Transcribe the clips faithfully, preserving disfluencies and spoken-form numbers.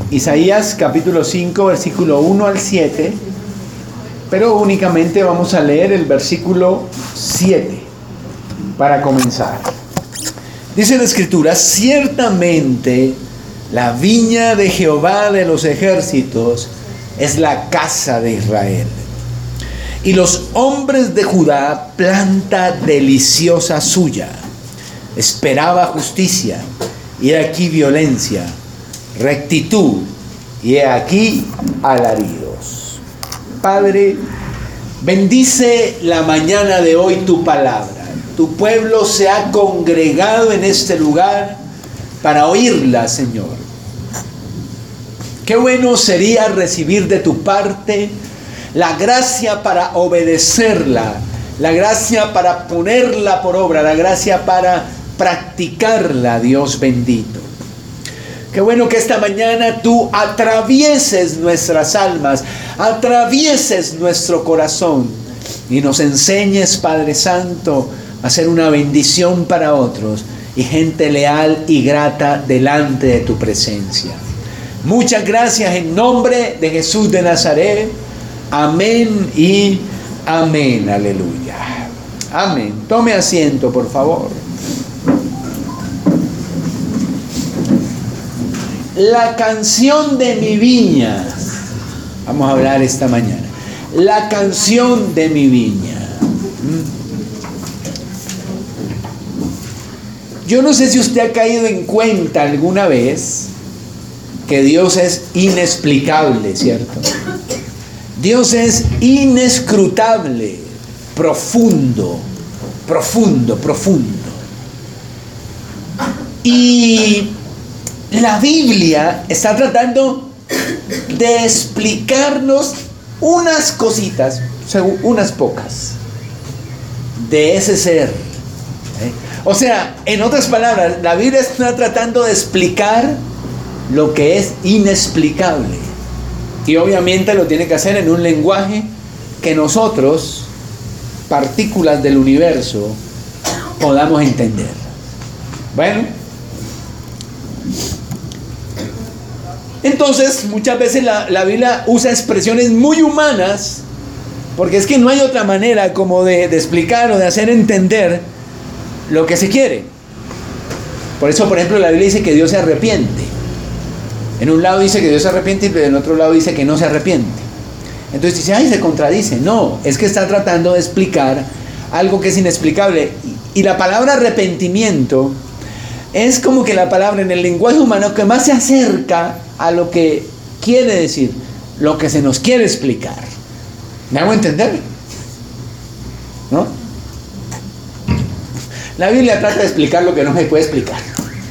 Isaías capítulo cinco, versículo uno al siete, pero únicamente vamos a leer el versículo siete para comenzar. Dice la Escritura: ciertamente la viña de Jehová de los ejércitos es la casa de Israel, y los hombres de Judá planta deliciosa suya. Esperaba justicia, y he aquí violencia, rectitud, y he aquí alaridos. Padre, bendice la mañana de hoy tu palabra. Tu pueblo se ha congregado en este lugar para oírla, Señor. Qué bueno sería recibir de tu parte la gracia para obedecerla, la gracia para ponerla por obra, la gracia para practicarla, Dios bendito. Qué bueno que esta mañana tú atravieses nuestras almas, atravieses nuestro corazón y nos enseñes, Padre Santo, a ser una bendición para otros y gente leal y grata delante de tu presencia. Muchas gracias en nombre de Jesús de Nazaret. Amén y amén. Aleluya. Amén. Tome asiento, por favor. La canción de mi viña. Vamos a hablar esta mañana. La canción de mi viña. Yo no sé si usted ha caído en cuenta alguna vez que Dios es inexplicable, ¿cierto? Dios es inescrutable, profundo, profundo, profundo. Y la Biblia está tratando de explicarnos unas cositas, unas pocas, de ese ser. ¿eh? O sea, en otras palabras, la Biblia está tratando de explicar lo que es inexplicable. Y obviamente lo tiene que hacer en un lenguaje que nosotros, partículas del universo, podamos entender. Bueno, entonces muchas veces la, la Biblia usa expresiones muy humanas, porque es que no hay otra manera como de, de explicar o de hacer entender lo que se quiere. Por eso, por ejemplo, la Biblia dice que Dios se arrepiente. En un lado dice que Dios se arrepiente, pero en otro lado dice que no se arrepiente. Entonces dice, ay, se contradice. No, es que está tratando de explicar algo que es inexplicable. Y la palabra arrepentimiento es como que la palabra en el lenguaje humano que más se acerca a lo que quiere decir, lo que se nos quiere explicar. ¿Me hago entender? ¿No? La Biblia trata de explicar lo que no se puede explicar.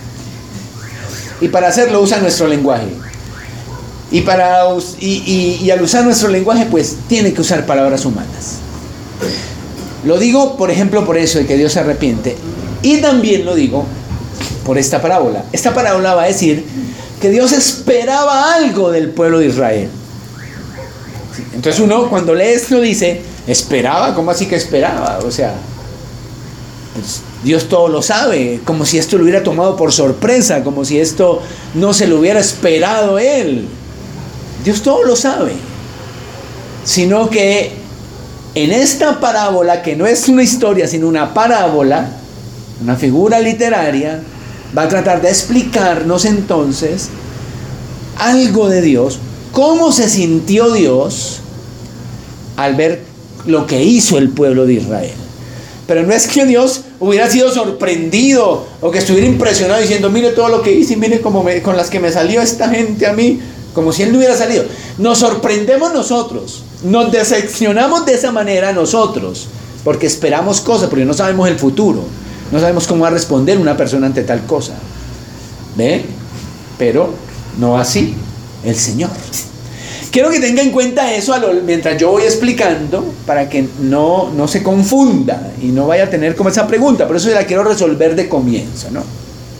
Y para hacerlo usa nuestro lenguaje. Y, para, y, y, y al usar nuestro lenguaje, pues tiene que usar palabras humanas. Lo digo, por ejemplo, por eso de que Dios se arrepiente. Y también lo digo por esta parábola. Esta parábola va a decir que Dios esperaba algo del pueblo de Israel. Entonces uno cuando lee esto dice, ¿esperaba? ¿Cómo así que esperaba? O sea, pues Dios todo lo sabe, como si esto lo hubiera tomado por sorpresa, como si esto no se lo hubiera esperado Él. Dios todo lo sabe. Sino que en esta parábola, que no es una historia, sino una parábola, una figura literaria, va a tratar de explicarnos entonces algo de Dios, cómo se sintió Dios al ver lo que hizo el pueblo de Israel. Pero no es que Dios hubiera sido sorprendido o que estuviera impresionado diciendo, mire todo lo que hice y mire cómo me, con las que me salió esta gente a mí, como si Él no hubiera salido. Nos sorprendemos nosotros, nos decepcionamos de esa manera nosotros, porque esperamos cosas, porque no sabemos el futuro, no sabemos cómo va a responder una persona ante tal cosa. ¿Ve? Pero no así el Señor. Quiero que tenga en cuenta eso a lo, mientras yo voy explicando, para que no, no se confunda y no vaya a tener como esa pregunta. Por eso la quiero resolver de comienzo, ¿no?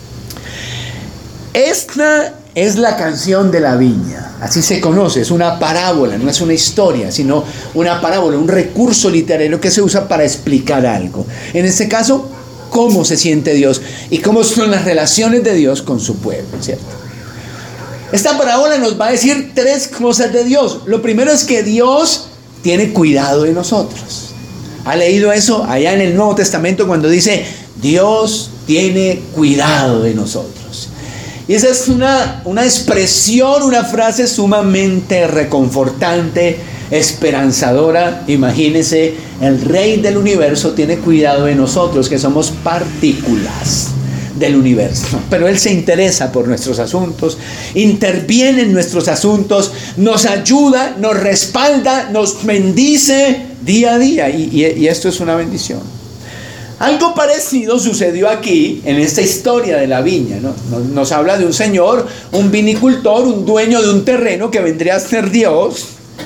Esta es la canción de la viña, así se conoce, es una parábola, no es una historia, sino una parábola, un recurso literario que se usa para explicar algo. En este caso, cómo se siente Dios y cómo son las relaciones de Dios con su pueblo, ¿cierto? Esta parábola nos va a decir tres cosas de Dios. Lo primero es que Dios tiene cuidado de nosotros. ¿Ha leído eso allá en el Nuevo Testamento cuando dice Dios tiene cuidado de nosotros? Y esa es una, una expresión, una frase sumamente reconfortante, esperanzadora. Imagínense, el Rey del universo tiene cuidado de nosotros, que somos partículas del universo, pero Él se interesa por nuestros asuntos, interviene en nuestros asuntos, nos ayuda, nos respalda, nos bendice día a día, y, y, y esto es una bendición. Algo parecido sucedió aquí en esta historia de la viña, ¿no? Nos, nos habla de un señor, un vinicultor, un dueño de un terreno que vendría a ser Dios,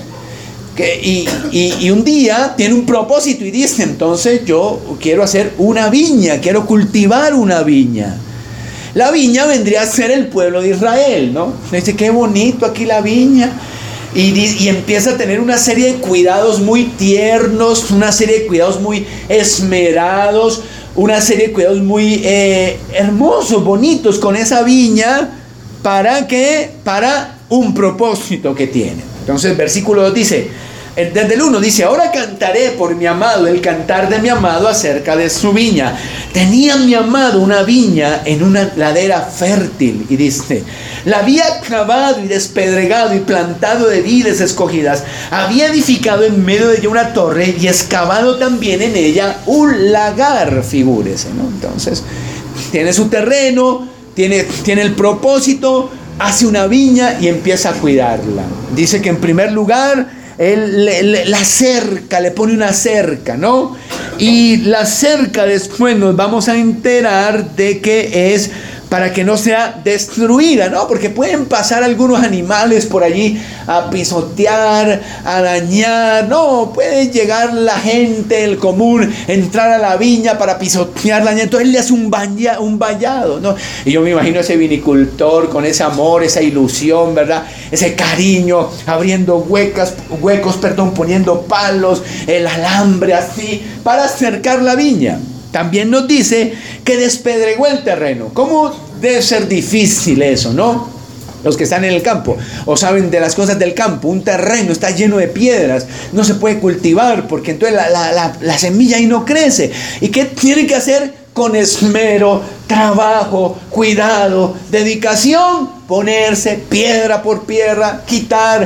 que, y, y, y un día tiene un propósito y dice, entonces yo quiero hacer una viña, quiero cultivar una viña. La viña vendría a ser el pueblo de Israel, ¿no? Dice, qué bonito aquí la viña. Y, y empieza a tener una serie de cuidados muy tiernos, una serie de cuidados muy esmerados, una serie de cuidados muy eh, hermosos, bonitos con esa viña. ¿Para qué? Para un propósito que tiene. Entonces, versículo dos dice, desde el uno dice, ahora cantaré por mi amado, el cantar de mi amado acerca de su viña. Tenía mi amado una viña en una ladera fértil, y dice, la había cavado y despedregado y plantado de vides escogidas. Había edificado en medio de ella una torre y excavado también en ella un lagar, figúrese, ¿no? Entonces, tiene su terreno, tiene, tiene el propósito, hace una viña y empieza a cuidarla. Dice que en primer lugar, él le, le, la cerca, le pone una cerca, ¿no? Y la cerca después nos vamos a enterar de que es para que no sea destruida, ¿no? Porque pueden pasar algunos animales por allí a pisotear, a dañar, no, puede llegar la gente, el común, entrar a la viña para pisotearla, entonces él le hace un, valla, un vallado, ¿no? Y yo me imagino ese vinicultor con ese amor, esa ilusión, ¿verdad? Ese cariño, abriendo huecas, huecos, perdón, poniendo palos, el alambre así, para cercar la viña. También nos dice que despedregó el terreno. ¿Cómo debe ser difícil eso, no? Los que están en el campo o saben de las cosas del campo, un terreno está lleno de piedras, no se puede cultivar porque entonces la, la, la, la semilla ahí no crece. ¿Y qué tiene que hacer? Con esmero, trabajo, cuidado, dedicación, ponerse piedra por piedra, quitar,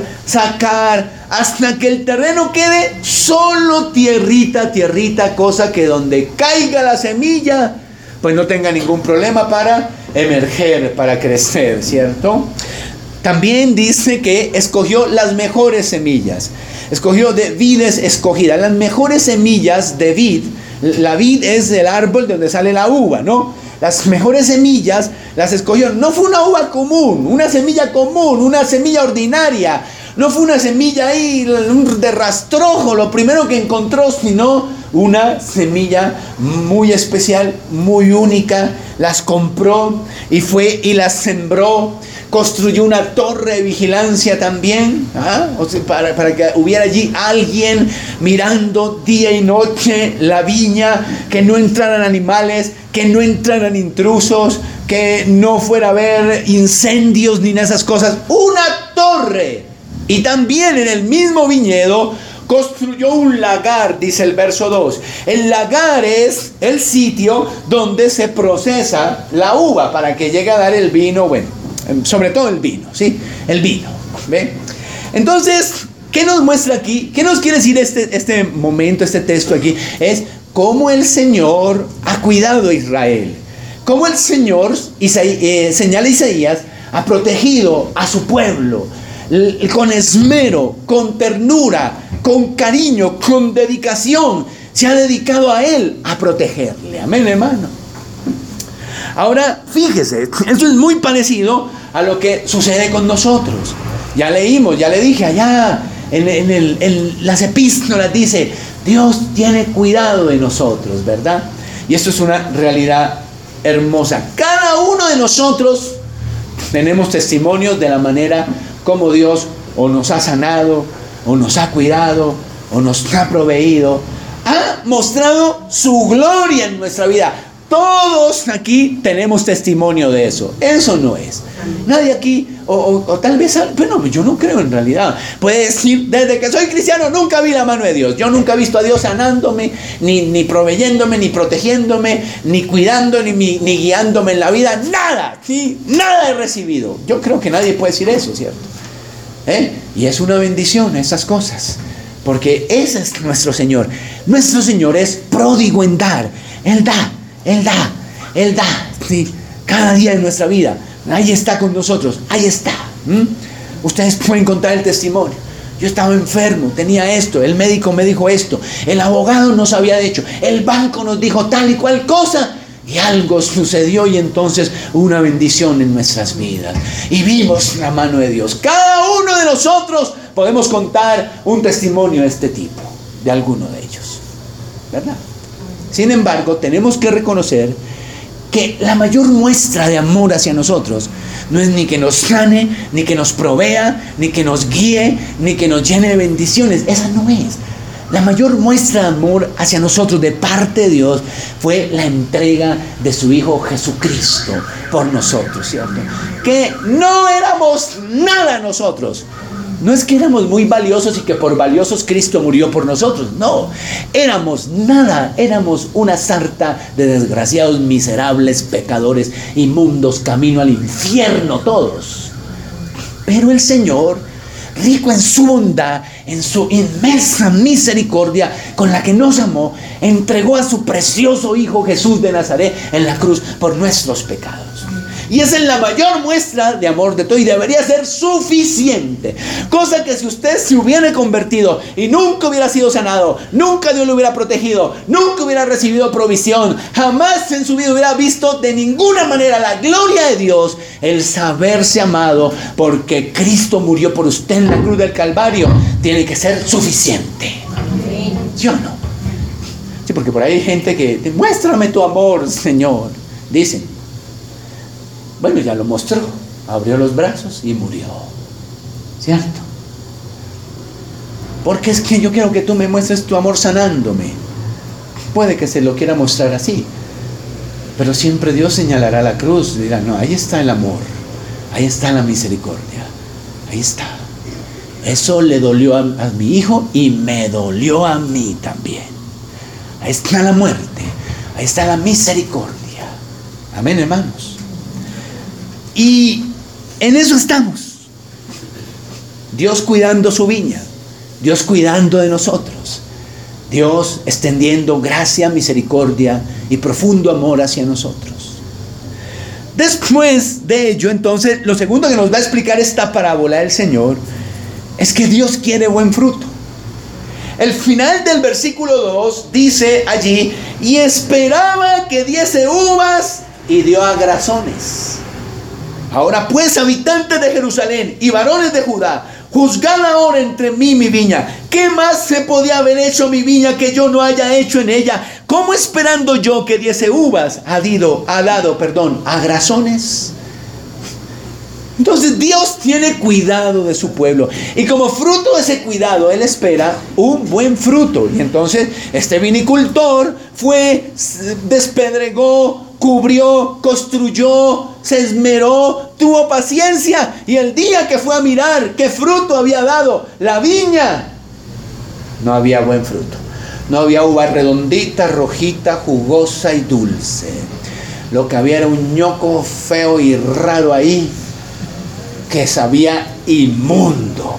sacar, hasta que el terreno quede solo tierrita, tierrita, cosa que donde caiga la semilla, pues no tenga ningún problema para emerger, para crecer, ¿cierto? También dice que escogió las mejores semillas, escogió de vides escogidas, las mejores semillas de vid. La vid es el árbol de donde sale la uva, ¿no? Las mejores semillas las escogió. No fue una uva común, una semilla común, una semilla ordinaria. No fue una semilla ahí de rastrojo, lo primero que encontró, sino una semilla muy especial, muy única. Las compró y fue y las sembró. Construyó una torre de vigilancia también, ¿ah? O sea, para, para que hubiera allí alguien mirando día y noche la viña, que no entraran animales, que no entraran intrusos, que no fuera a haber incendios ni esas cosas. Una torre. Y también en el mismo viñedo construyó un lagar, dice el verso dos. El lagar es el sitio donde se procesa la uva para que llegue a dar el vino, bueno, sobre todo el vino, ¿sí? El vino, ¿ve? Entonces, ¿qué nos muestra aquí? ¿Qué nos quiere decir este, este momento, este texto aquí? Es cómo el Señor ha cuidado a Israel. Cómo el Señor, Isaí, eh, señala Isaías, ha protegido a su pueblo con esmero, con ternura, con cariño, con dedicación. Se ha dedicado a Él a protegerle. Amén, hermano. Ahora, fíjese, esto es muy parecido a lo que sucede con nosotros. Ya leímos, ya le dije allá en, en, el, en las epístolas, dice, Dios tiene cuidado de nosotros, ¿verdad? Y esto es una realidad hermosa. Cada uno de nosotros tenemos testimonios de la manera como Dios o nos ha sanado, o nos ha cuidado, o nos ha proveído, ha mostrado su gloria en nuestra vida. Todos aquí tenemos testimonio de eso. Eso no es. Nadie aquí O, o, o tal vez, bueno, yo no creo en realidad. Puede decir, desde que soy cristiano nunca vi la mano de Dios. Yo nunca he visto a Dios sanándome, ni, ni proveyéndome, ni protegiéndome, ni cuidando, ni, ni guiándome en la vida. Nada, ¿sí? Nada he recibido. Yo creo que nadie puede decir eso, ¿cierto? ¿Eh? Y es una bendición esas cosas. Porque ese es nuestro Señor. Nuestro Señor es pródigo en dar. Él da, Él da, Él da. ¿Sí? Cada día de nuestra vida. Ahí está con nosotros, ahí está. ¿Mm? Ustedes pueden contar el testimonio. Yo estaba enfermo, tenía esto, el médico me dijo esto, el abogado nos había dicho, el banco nos dijo tal y cual cosa, y algo sucedió y entonces una bendición en nuestras vidas. Y vimos la mano de Dios. Cada uno de nosotros podemos contar un testimonio de este tipo, de alguno de ellos, ¿verdad? Sin embargo, tenemos que reconocer que la mayor muestra de amor hacia nosotros no es ni que nos sane, ni que nos provea, ni que nos guíe, ni que nos llene de bendiciones. Esa no es. La mayor muestra de amor hacia nosotros de parte de Dios fue la entrega de su Hijo Jesucristo por nosotros, ¿cierto? Que no éramos nada nosotros. No es que éramos muy valiosos y que por valiosos Cristo murió por nosotros. No, éramos nada. Éramos una sarta de desgraciados, miserables, pecadores, inmundos, camino al infierno todos. Pero el Señor, rico en su bondad, en su inmensa misericordia con la que nos amó, entregó a su precioso Hijo Jesús de Nazaret en la cruz por nuestros pecados. Y esa es la mayor muestra de amor de todo y debería ser suficiente. Cosa que si usted se hubiera convertido y nunca hubiera sido sanado, nunca Dios lo hubiera protegido, nunca hubiera recibido provisión, jamás en su vida hubiera visto de ninguna manera la gloria de Dios, el saberse amado porque Cristo murió por usted en la cruz del Calvario, tiene que ser suficiente. ¿Sí o no? Sí, porque por ahí hay gente que, muéstrame tu amor, Señor, dicen. Bueno, ya lo mostró, abrió los brazos y murió, ¿cierto? Porque es que yo quiero que tú me muestres tu amor sanándome. Puede que se lo quiera mostrar así, pero siempre Dios señalará la cruz, dirá, no, ahí está el amor, ahí está la misericordia, ahí está. Eso le dolió a, a mi hijo y me dolió a mí también. Ahí está la muerte, ahí está la misericordia. Amén, hermanos. Y en eso estamos. Dios cuidando su viña, Dios cuidando de nosotros, Dios extendiendo gracia, misericordia y profundo amor hacia nosotros. Después de ello, entonces, lo segundo que nos va a explicar esta parábola del Señor es que Dios quiere buen fruto. El final del versículo dos dice allí, y esperaba que diese uvas y dio agrazones. Ahora pues, habitantes de Jerusalén y varones de Judá, juzgad ahora entre mí y mi viña. ¿Qué más se podía haber hecho mi viña que yo no haya hecho en ella? ¿Cómo esperando yo que diese uvas ha dado, ha dado, perdón, agrazones? Entonces Dios tiene cuidado de su pueblo. Y como fruto de ese cuidado, Él espera un buen fruto. Y entonces este vinicultor fue, despedregó, cubrió, construyó, se esmeró, tuvo paciencia. Y el día que fue a mirar qué fruto había dado la viña, no había buen fruto. No había uva redondita, rojita, jugosa y dulce. Lo que había era un ñoco feo y raro ahí, que sabía inmundo.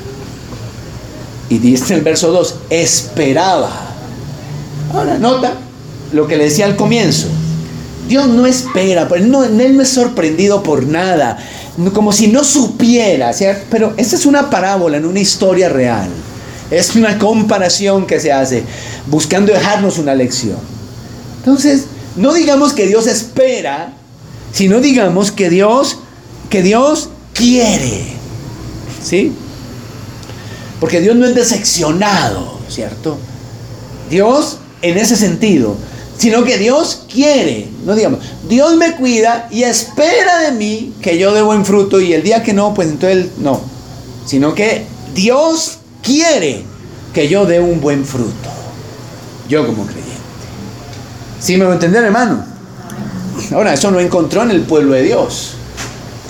Y dice el verso dos, esperaba. Ahora nota lo que le decía al comienzo. Dios no espera, pero él no, él no es sorprendido por nada, como si no supiera, ¿cierto? Pero esta es una parábola, en una historia real. Es una comparación que se hace, buscando dejarnos una lección. Entonces, no digamos que Dios espera, sino digamos que Dios, que Dios quiere, ¿sí? Porque Dios no es decepcionado, ¿cierto? Dios, en ese sentido, sino que Dios quiere, no digamos, Dios me cuida y espera de mí que yo dé buen fruto, y el día que no, pues entonces no, sino que Dios quiere que yo dé un buen fruto, yo como creyente. ¿Sí me va a entender, hermano? Ahora, eso no encontró en el pueblo de Dios.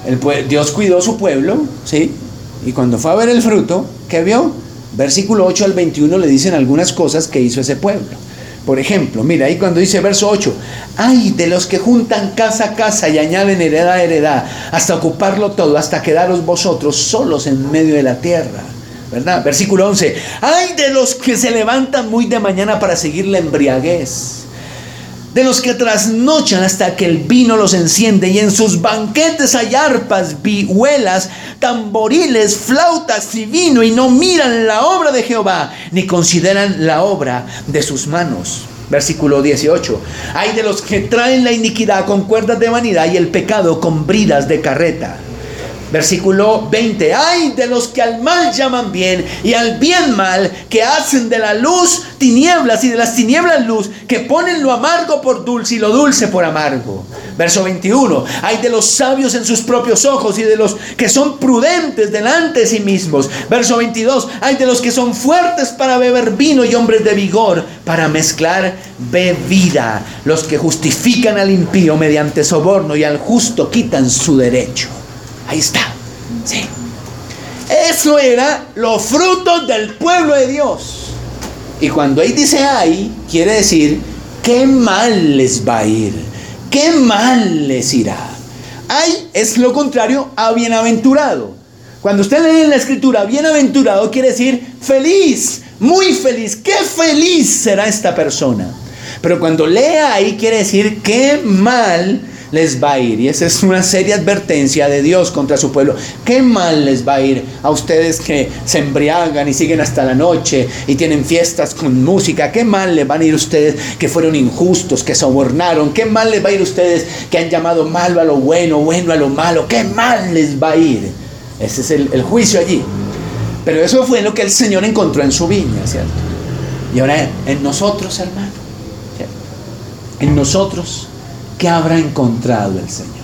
El pue- Dios cuidó su pueblo, ¿sí? Y cuando fue a ver el fruto, ¿qué vio? Versículo ocho al veintiuno le dicen algunas cosas que hizo ese pueblo. Por ejemplo, mira ahí cuando dice verso ocho: ay de los que juntan casa a casa y añaden heredad a heredad, hasta ocuparlo todo, hasta quedaros vosotros solos en medio de la tierra, ¿verdad? Versículo once: ay de los que se levantan muy de mañana para seguir la embriaguez, de los que trasnochan hasta que el vino los enciende, y en sus banquetes hay arpas, vihuelas, tamboriles, flautas y vino, y no miran la obra de Jehová, ni consideran la obra de sus manos. Versículo dieciocho: ay de los que traen la iniquidad con cuerdas de vanidad y el pecado con bridas de carreta. Versículo veinte: ay de los que al mal llaman bien y al bien mal, que hacen de la luz tinieblas y de las tinieblas luz, que ponen lo amargo por dulce y lo dulce por amargo. Verso veintiuno: ay de los sabios en sus propios ojos y de los que son prudentes delante de sí mismos. Verso veintidós: ay de los que son fuertes para beber vino y hombres de vigor para mezclar bebida, los que justifican al impío mediante soborno y al justo quitan su derecho. Ahí está, sí. Eso era los frutos del pueblo de Dios. Y cuando ahí dice ay, quiere decir qué mal les va a ir, qué mal les irá. Ay es lo contrario a bienaventurado. Cuando usted lee en la escritura bienaventurado, quiere decir feliz, muy feliz. Qué feliz será esta persona. Pero cuando lee ahí, quiere decir qué mal les va a ir. Y esa es una seria advertencia de Dios contra su pueblo. Qué mal les va a ir a ustedes que se embriagan y siguen hasta la noche y tienen fiestas con música. Qué mal les van a ir a ustedes que fueron injustos, que sobornaron. Qué mal les va a ir a ustedes que han llamado malo a lo bueno, bueno a lo malo. Qué mal les va a ir. Ese es el, el juicio allí. Pero eso fue lo que el Señor encontró en su viña, ¿cierto? Y ahora en nosotros, hermano, ¿cierto? En nosotros, ¿qué habrá encontrado el Señor?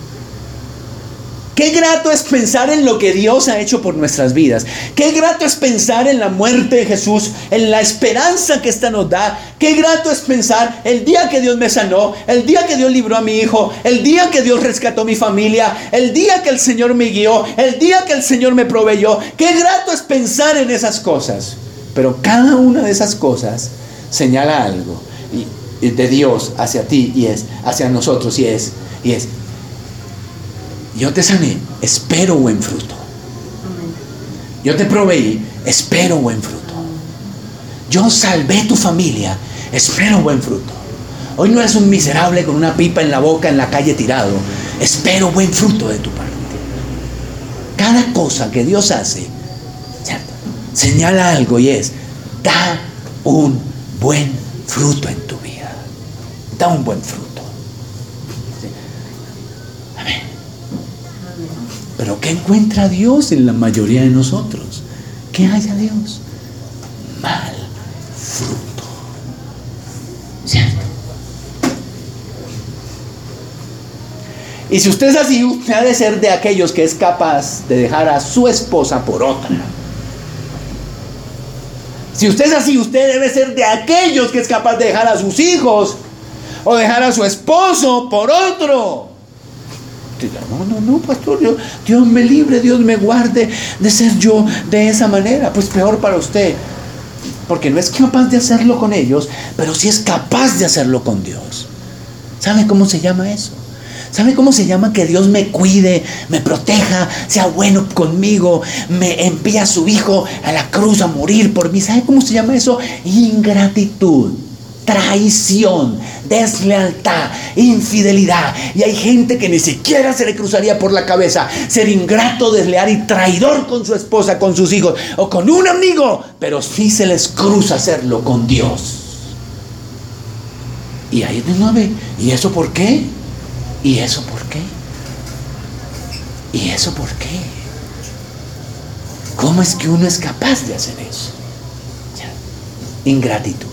Qué grato es pensar en lo que Dios ha hecho por nuestras vidas. Qué grato es pensar en la muerte de Jesús, en la esperanza que ésta nos da. Qué grato es pensar el día que Dios me sanó, el día que Dios libró a mi hijo, el día que Dios rescató a mi familia, el día que el Señor me guió, el día que el Señor me proveyó. Qué grato es pensar en esas cosas. Pero cada una de esas cosas señala algo y de Dios hacia ti y es hacia nosotros y es y es yo te sané, espero buen fruto. Yo te proveí, espero buen fruto. Yo salvé tu familia, espero buen fruto. Hoy no eres un miserable con una pipa en la boca en la calle tirado, espero buen fruto de tu parte. Cada cosa que Dios hace, ¿cierto?, señala algo y es da un buen fruto en tu vida. Da un buen fruto. ¿Sí? Amén. Pero ¿qué encuentra Dios en la mayoría de nosotros? ¿Qué haya Dios? Mal fruto. ¿Cierto? Y si usted es así, usted ha de ser de aquellos que es capaz de dejar a su esposa por otra. Si usted es así, usted debe ser de aquellos que es capaz de dejar a sus hijos o dejar a su esposo por otro. No, no, no, pastor, Dios, Dios me libre, Dios me guarde de ser yo de esa manera. Pues peor para usted, porque no es capaz de hacerlo con ellos, pero sí es capaz de hacerlo con Dios. ¿Sabe cómo se llama eso? ¿Sabe cómo se llama que Dios me cuide, me proteja, sea bueno conmigo, me envía a su hijo a la cruz a morir por mí? ¿Sabe cómo se llama eso? Ingratitud, traición, deslealtad, infidelidad. Y hay gente que ni siquiera se le cruzaría por la cabeza ser ingrato, desleal y traidor con su esposa, con sus hijos o con un amigo, pero sí se les cruza hacerlo con Dios. Y ahí es donde ve, ¿y eso por qué? ¿Y eso por qué? ¿Y eso por qué? ¿Cómo es que uno es capaz de hacer eso? Ya. Ingratitud.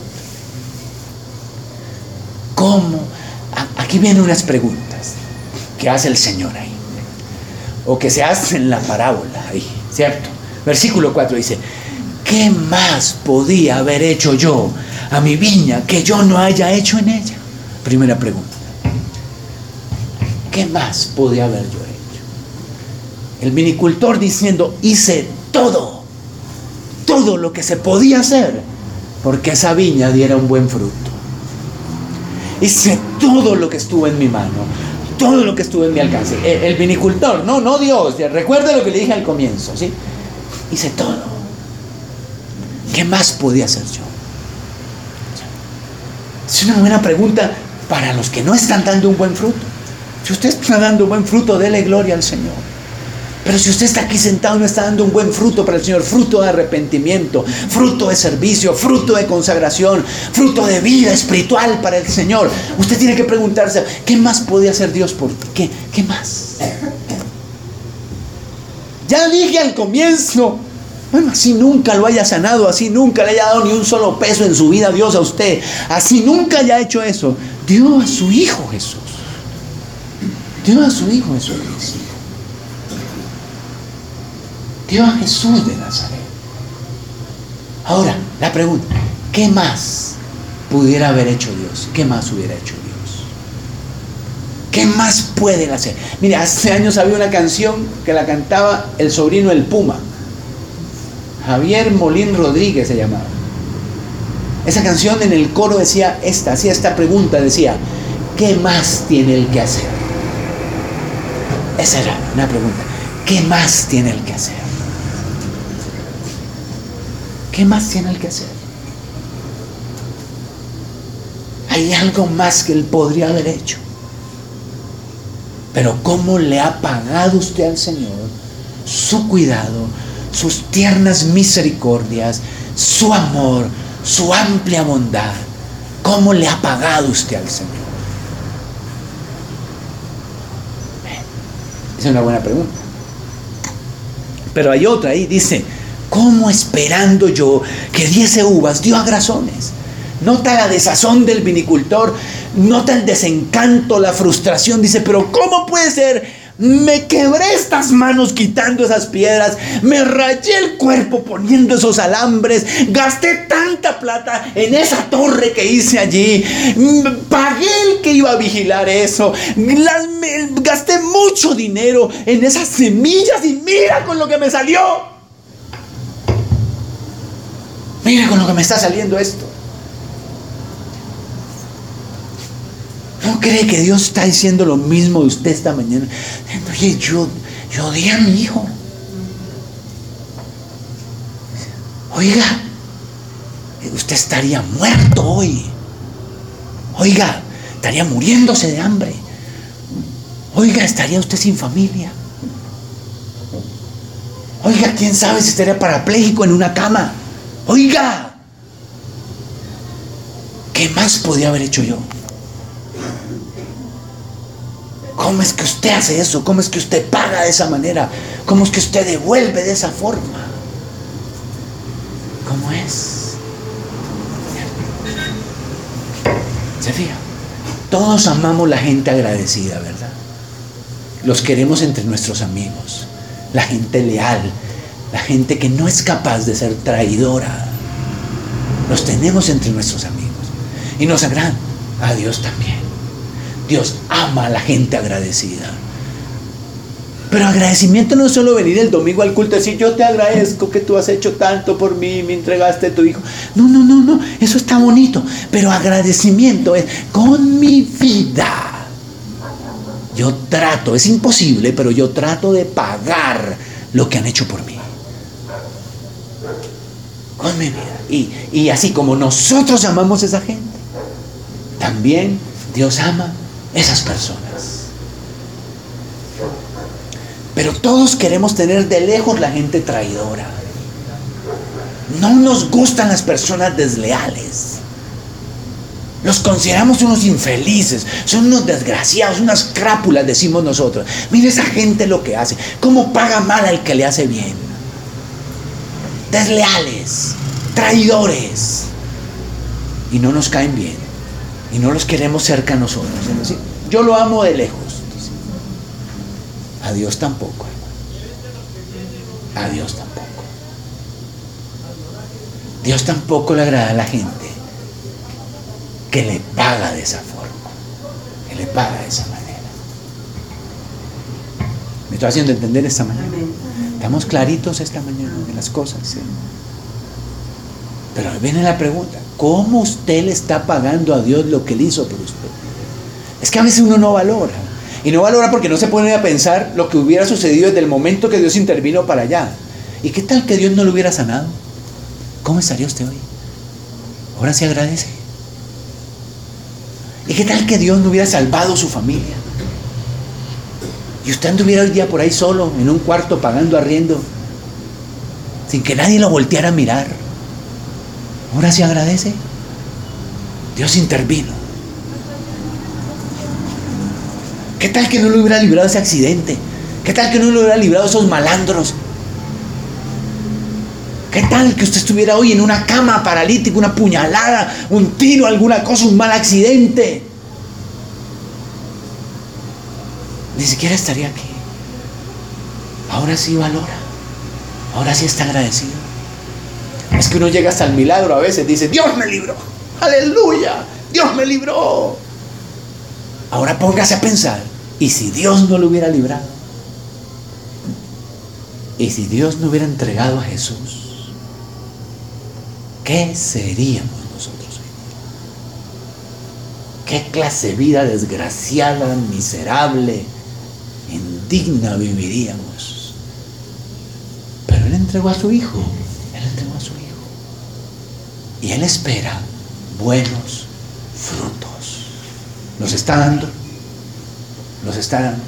¿Cómo? Aquí vienen unas preguntas que hace el Señor ahí, o que se hace en la parábola ahí, ¿cierto? Versículo cuatro dice: ¿qué más podía haber hecho yo a mi viña que yo no haya hecho en ella? Primera pregunta. ¿Qué más podía haber yo hecho? El vinicultor diciendo, hice todo, todo lo que se podía hacer, porque esa viña diera un buen fruto. Hice todo lo que estuvo en mi mano, todo lo que estuvo en mi alcance. El, el vinicultor, no, no Dios. Recuerda lo que le dije al comienzo, ¿sí? Hice todo. ¿Qué más podía hacer yo? Es una buena pregunta para los que no están dando un buen fruto. Si usted está dando un buen fruto, dele gloria al Señor. Pero si usted está aquí sentado y no está dando un buen fruto para el Señor, fruto de arrepentimiento, fruto de servicio, fruto de consagración, fruto de vida espiritual para el Señor, usted tiene que preguntarse, ¿qué más puede hacer Dios por ti? ¿Qué, qué más? Ya dije al comienzo, bueno, así nunca lo haya sanado, así nunca le haya dado ni un solo peso en su vida Dios a usted, así nunca haya hecho eso, dio a su Hijo Jesús. Dio a su Hijo Jesucristo. Dio a Jesús de Nazaret. Ahora, la pregunta, ¿qué más pudiera haber hecho Dios? ¿Qué más hubiera hecho Dios? ¿Qué más puede él hacer? Mire, hace años había una canción que la cantaba el sobrino del Puma. Javier Molín Rodríguez se llamaba. Esa canción en el coro decía esta, hacía esta pregunta, decía, ¿qué más tiene el que hacer? Esa era una pregunta. ¿Qué más tiene el que hacer? ¿Qué más tiene el que hacer? Hay algo más que él podría haber hecho. Pero ¿cómo le ha pagado usted al Señor su cuidado, sus tiernas misericordias, su amor, su amplia bondad? ¿Cómo le ha pagado usted al Señor? Esa es una buena pregunta. Pero hay otra ahí, dice, ¿cómo esperando yo que diese uvas dio a grazones? Nota la desazón del vinicultor, nota el desencanto, la frustración. Dice, pero ¿cómo puede ser? Me quebré estas manos quitando esas piedras, me rayé el cuerpo poniendo esos alambres, gasté tanta plata en esa torre que hice allí, pagué el que iba a vigilar eso, las, me, gasté mucho dinero en esas semillas y mira con lo que me salió. Mira con lo que me está saliendo esto. ¿No cree que Dios está diciendo lo mismo de usted esta mañana? Oye, yo, yo odié a mi hijo. Oiga, usted estaría muerto hoy. Oiga, estaría muriéndose de hambre. Oiga, estaría usted sin familia. Oiga, quién sabe si estaría parapléjico en una cama. Oiga, ¿qué más podía haber hecho yo? ¿Cómo es que usted hace eso? ¿Cómo es que usted paga de esa manera? ¿Cómo es que usted devuelve de esa forma? ¿Cómo es? ¿Se fija? Todos amamos la gente agradecida, ¿verdad? Los queremos entre nuestros amigos. La gente leal, la gente que no es capaz de ser traidora. Los tenemos entre nuestros amigos. Y nos agradan. A Dios también. Dios ama a la gente agradecida. Pero agradecimiento no es solo venir el domingo al culto y decir, yo te agradezco que tú has hecho tanto por mí, me entregaste a tu hijo. No, no, no, no, eso está bonito. Pero agradecimiento es con mi vida. Yo trato, es imposible, pero yo trato de pagar lo que han hecho por mí. Con mi vida. Y, y así como nosotros amamos a esa gente, también Dios ama esas personas. Pero todos queremos tener de lejos la gente traidora. No nos gustan las personas desleales. Los consideramos unos infelices, son unos desgraciados, unas crápulas, decimos nosotros. Mire esa gente lo que hace, cómo paga mal al que le hace bien. Desleales, traidores. Y no nos caen bien. Y no los queremos cerca a nosotros. Es decir, yo lo amo de lejos. Dice. A Dios tampoco, hermano. A Dios tampoco. Dios tampoco le agrada a la gente que le paga de esa forma. Que le paga de esa manera. ¿Me estoy haciendo entender esta mañana? Estamos claritos esta mañana de las cosas, ¿sí? Pero viene la pregunta, ¿cómo usted le está pagando a Dios lo que Él hizo por usted? Es que a veces uno no valora. Y no valora porque no se pone a pensar lo que hubiera sucedido desde el momento que Dios intervino para allá. ¿Y qué tal que Dios no lo hubiera sanado? ¿Cómo estaría usted hoy? Ahora sí agradece. ¿Y qué tal que Dios no hubiera salvado su familia? Y usted anduviera hoy día por ahí solo, en un cuarto, pagando arriendo, sin que nadie lo volteara a mirar. Ahora sí agradece. Dios intervino. ¿Qué tal que no lo hubiera librado ese accidente? ¿Qué tal que no lo hubiera librado esos malandros? ¿Qué tal que usted estuviera hoy en una cama paralítico, una puñalada, un tiro, alguna cosa, un mal accidente? Ni siquiera estaría aquí. Ahora sí valora. Ahora sí está agradecido. Es que uno llega hasta el milagro a veces, dice, Dios me libró. Aleluya, Dios me libró. Ahora póngase a pensar, ¿y si Dios no lo hubiera librado? ¿Y si Dios no hubiera entregado a Jesús? ¿Qué seríamos nosotros hoy? ¿Qué clase de vida desgraciada, miserable, indigna viviríamos? Pero Él entregó a su Hijo. Él entregó a su Hijo. Y Él espera buenos frutos. Nos está dando. Nos está dando.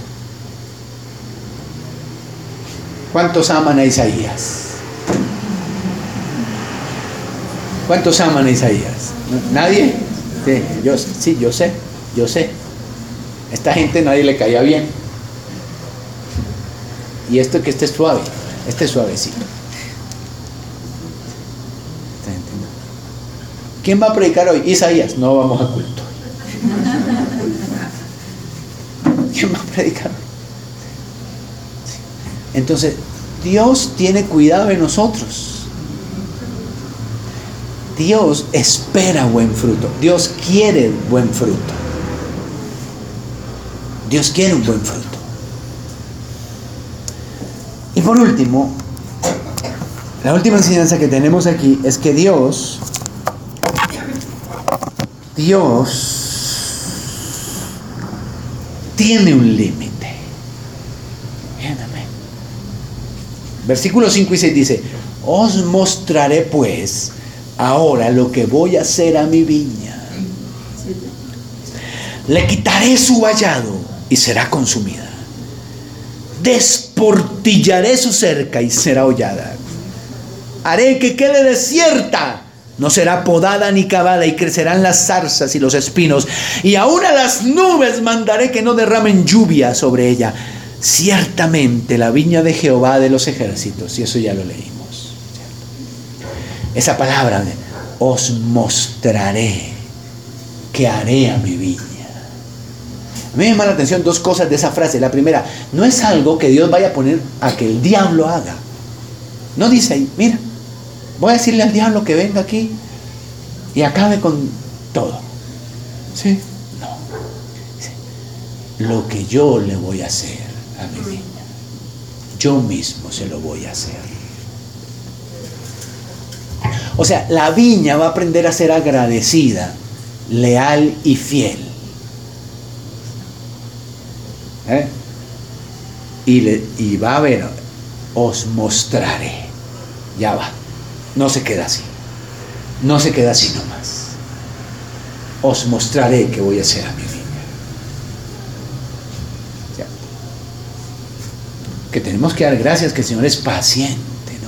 ¿Cuántos aman a Isaías? ¿Cuántos aman a Isaías? ¿Nadie? Sí, yo, sí, yo sé, yo sé. Esta gente nadie le caía bien. Y esto que este es suave, este es suavecito. ¿Quién va a predicar hoy? Isaías. No vamos a culto. ¿Quién va a predicar hoy? Entonces, Dios tiene cuidado de nosotros. Dios espera buen fruto. Dios quiere buen fruto. Dios quiere un buen fruto. Y por último, la última enseñanza que tenemos aquí es que Dios, Dios tiene un límite. Versículos cinco y seis dice, os mostraré pues ahora lo que voy a hacer a mi viña. Le quitaré su vallado y será consumida. Desportillaré su cerca y será hollada. Haré que quede desierta, no será podada ni cavada, y crecerán las zarzas y los espinos, y aún a las nubes mandaré que no derramen lluvia sobre ella. Ciertamente la viña de Jehová de los ejércitos, y eso ya lo leímos, ¿cierto? Esa palabra, os mostraré que haré a mi viña. A mí me llama la atención dos cosas de esa frase. La primera, no es algo que Dios vaya a poner a que el diablo haga. No dice ahí, mira, voy a decirle al diablo que venga aquí y acabe con todo. ¿Sí? No. Dice, lo que yo le voy a hacer a mi viña, yo mismo se lo voy a hacer. O sea, la viña va a aprender a ser agradecida, leal y fiel. ¿Eh? Y, le, y va a ver, os mostraré. Ya va, no se queda así, no se queda así nomás. Os mostraré que voy a hacer a mi viña. ¿Ya? Que tenemos que dar gracias que el Señor es paciente, ¿no?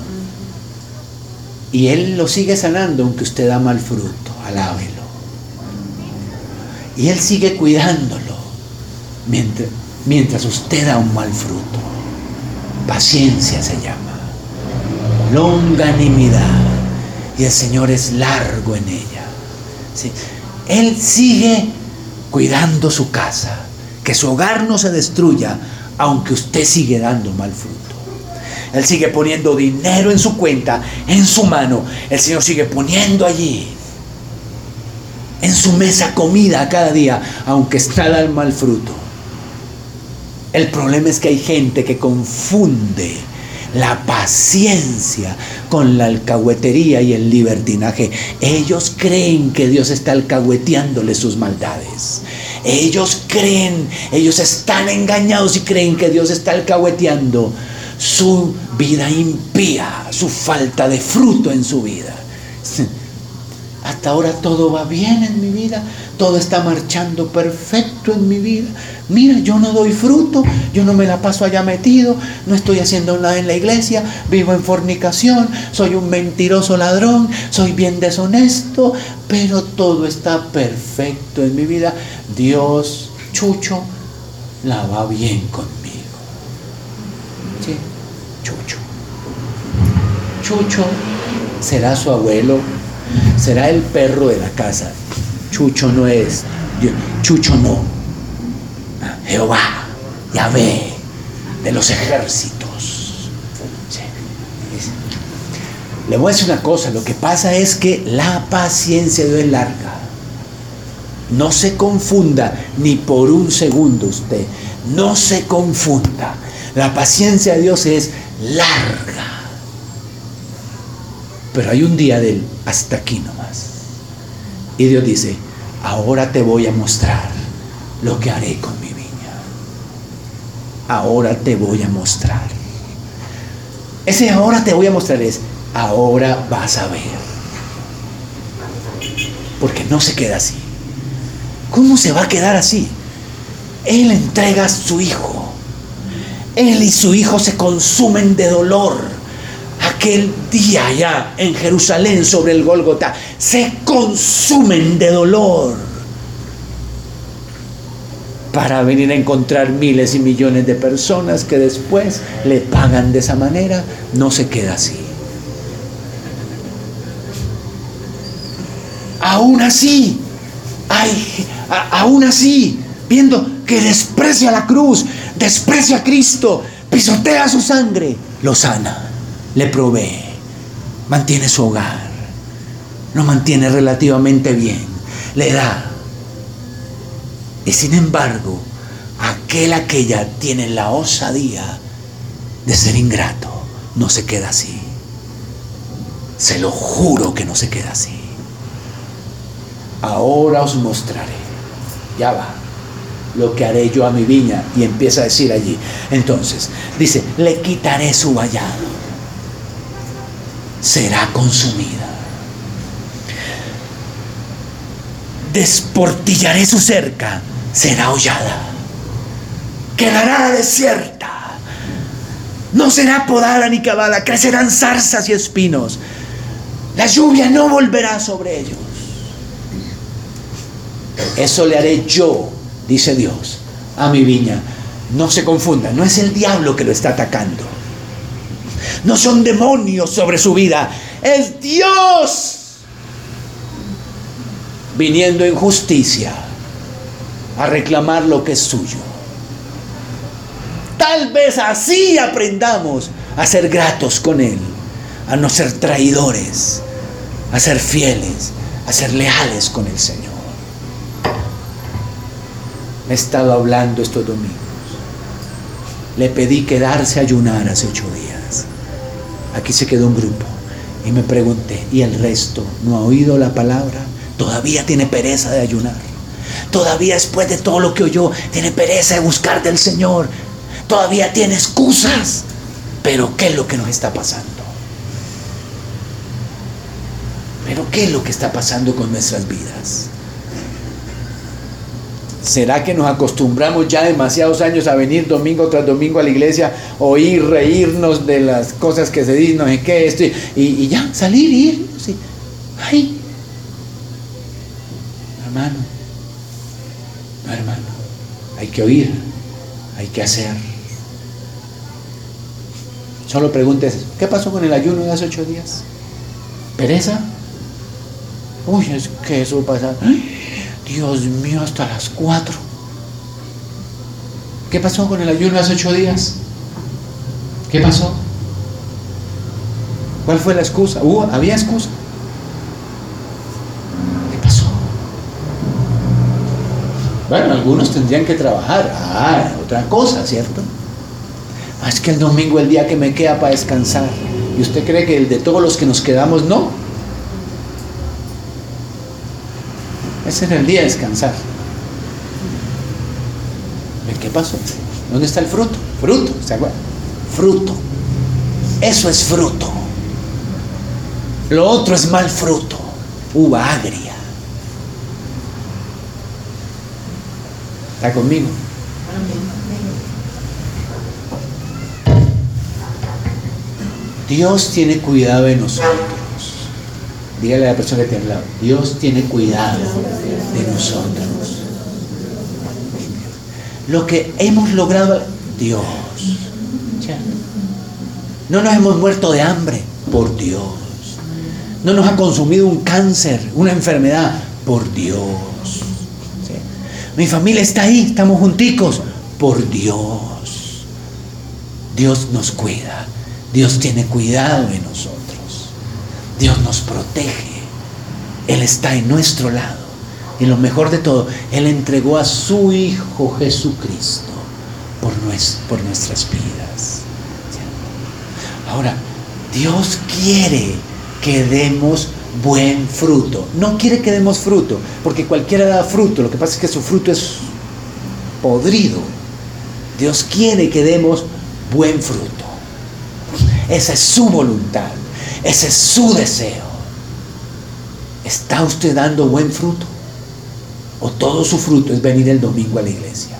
Y Él lo sigue sanando aunque usted da mal fruto, alábelo. Y Él sigue cuidándolo mientras, mientras usted da un mal fruto. Paciencia se llama. Longanimidad. Y el Señor es largo en ella. ¿Sí? Él sigue cuidando su casa. Que su hogar no se destruya aunque usted sigue dando mal fruto. Él sigue poniendo dinero en su cuenta, en su mano. El Señor sigue poniendo allí en su mesa comida cada día, aunque está dando mal fruto. El problema es que hay gente que confunde la paciencia con la alcahuetería y el libertinaje. Ellos creen que Dios está alcahueteándole sus maldades. Ellos creen, ellos están engañados y creen que Dios está alcahueteando su vida impía, su falta de fruto en su vida. Hasta ahora todo va bien en mi vida, todo está marchando perfecto en mi vida. Mira, yo no doy fruto, yo no me la paso allá metido, no estoy haciendo nada en la iglesia, vivo en fornicación, soy un mentiroso ladrón, soy bien deshonesto, pero todo está perfecto en mi vida. Dios, Chucho, la va bien conmigo. Sí, Chucho. Chucho será su abuelo, será el perro de la casa. Chucho no es, Chucho no. Jehová, Yahvé, de los ejércitos. Sí. Le voy a decir una cosa, lo que pasa es que la paciencia de Dios es larga. No se confunda ni por un segundo usted, no se confunda. La paciencia de Dios es larga. Pero hay un día del hasta aquí nomás. Y Dios dice, ahora te voy a mostrar lo que haré con mi viña. Ahora te voy a mostrar. Ese ahora te voy a mostrar es, ahora vas a ver. Porque no se queda así. ¿Cómo se va a quedar así? Él entrega a su hijo. Él y su hijo se consumen de dolor. Aquel día allá en Jerusalén sobre el Gólgota se consumen de dolor para venir a encontrar miles y millones de personas que después le pagan de esa manera. No se queda así. Aún así, ay, a, aún así, viendo que desprecia la cruz, desprecia a Cristo, pisotea su sangre, lo sana, le provee, mantiene su hogar, lo mantiene relativamente bien, le da. Y sin embargo, aquel, aquella tiene la osadía de ser ingrato. No se queda así. Se lo juro que no se queda así. Ahora os mostraré. Ya va. Lo que haré yo a mi viña. Y empieza a decir allí. Entonces, dice, le quitaré su vallado. Será consumida. Desportillaré su cerca. Será hollada, quedará desierta, no será podada ni cavada, crecerán zarzas y espinos, la lluvia no volverá sobre ellos. Eso le haré yo, dice Dios, a mi viña. No se confundan, no es el diablo que lo está atacando, no son demonios sobre su vida, es Dios viniendo en justicia a reclamar lo que es suyo. Tal vez así aprendamos a ser gratos con Él, a no ser traidores, a ser fieles, a ser leales con el Señor. Me he estado hablando estos domingos. Le pedí quedarse a ayunar hace ocho días. Aquí se quedó un grupo y me pregunté, ¿y el resto no ha oído la palabra? ¿Todavía tiene pereza de ayunar? Todavía después de todo lo que oyó tiene pereza de buscar del Señor, todavía tiene excusas. Pero ¿qué es lo que nos está pasando? Pero ¿qué es lo que está pasando con nuestras vidas? ¿Será que nos acostumbramos ya demasiados años a venir domingo tras domingo a la iglesia, oír, reírnos de las cosas que se dicen, no sé qué, esto, y, y ya, salir, ir? Sí. Ay, hermano, no, hermano, hay que oír, hay que hacer. Solo preguntes, ¿qué pasó con el ayuno de hace ocho días? ¿Pereza? Uy, es que eso pasa. Ay, Dios mío, hasta las cuatro. ¿Qué pasó con el ayuno de hace ocho días? ¿Qué pasó? ¿Cuál fue la excusa? ¿Hubo? ¿Había excusa? ¿Qué pasó? Bueno, algunos tendrían que trabajar. Ah, otra cosa, ¿cierto? Es que el domingo es el día que me queda para descansar. ¿Y usted cree que el de todos los que nos quedamos no? Ese es el día de descansar. ¿Qué pasó? ¿Dónde está el fruto? Fruto, ¿se acuerdan? Fruto. Eso es fruto. Lo otro es mal fruto. Uva agria. ¿Está conmigo? Dios tiene cuidado de nosotros. Dígale a la persona que te ha hablado. Dios tiene cuidado de nosotros. Lo que hemos logrado, Dios. No nos hemos muerto de hambre, por Dios. No nos ha consumido un cáncer, una enfermedad, por Dios. ¿Sí? Mi familia está ahí, estamos junticos, por Dios. Dios nos cuida. Dios tiene cuidado de nosotros. Dios nos protege. Él está en nuestro lado. Y lo mejor de todo, Él entregó a su Hijo Jesucristo por, nues, por nuestras vidas. Ahora, Dios quiere que demos buen fruto. No quiere que demos fruto, porque cualquiera da fruto. Lo que pasa es que su fruto es podrido. Dios quiere que demos buen fruto. Esa es su voluntad. Ese es su deseo. ¿Está usted dando buen fruto? ¿O todo su fruto es venir el domingo a la iglesia?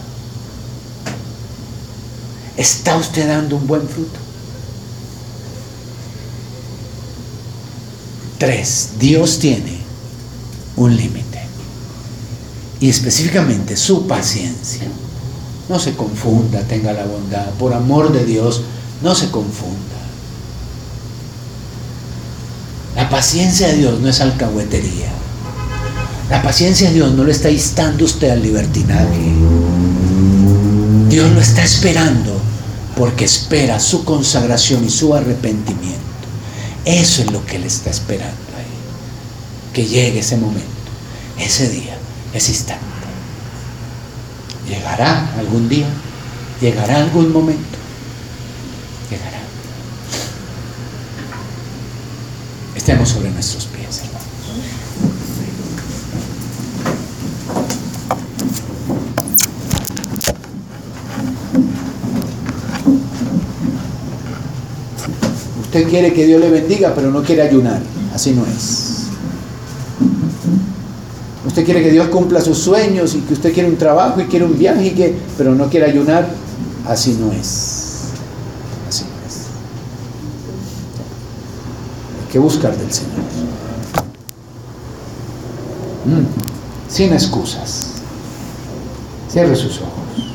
¿Está usted dando un buen fruto? Tres, Dios tiene un límite. Y específicamente su paciencia. No se confunda, tenga la bondad. Por amor de Dios, no se confunda. La paciencia de Dios no es alcahuetería. La paciencia de Dios no lo está instando usted al libertinaje. Dios lo está esperando porque espera su consagración y su arrepentimiento. Eso es lo que Él está esperando ahí. Que llegue ese momento, ese día, ese instante. Llegará algún día, llegará algún momento, llegará. Estemos sobre nuestros pies, hermanos. Usted quiere que Dios le bendiga, pero no quiere ayunar. Así no es. Usted quiere que Dios cumpla sus sueños y que usted quiere un trabajo y quiere un viaje, y que, pero no quiere ayunar. Así no es. Así no es. Hay que buscar del Señor. Mm. Sin excusas. Cierre sus ojos.